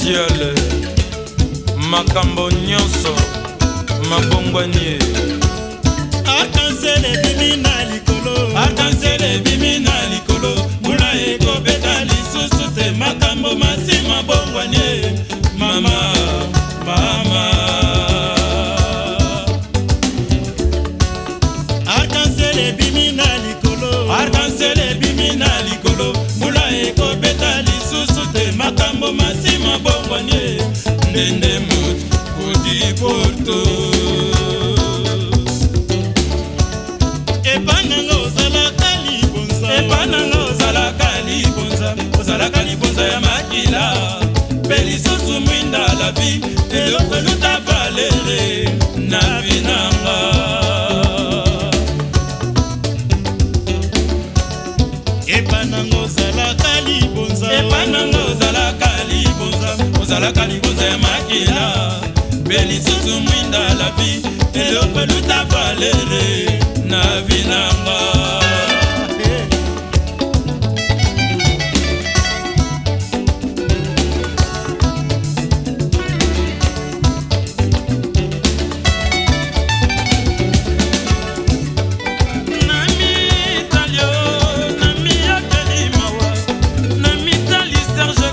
ciel makambo nyonso mabongwanie arc-en-ciel ebimi na likolo arc-en-ciel ebimi na likolo mbula ekobeta lisusu te makambo masi mabongwanie mama mama arc-en-ciel ebimi na likolo arc-en-ciel ebimi na likolo mbula ekobeta lisusu te makambo masi mabongwanie ndende moto kodi porto epananga ozalaka libonza epananga ozalaka libonza ozalaka libonza ya makila mpe lisusu mwinda la vi eloko eluta valere na vinanga epananga ozalaka libonza epananga ozalaka libonza ozalaka libonza ya makila mpe lisusu mwinda la vi eloko eluta valere na vinanga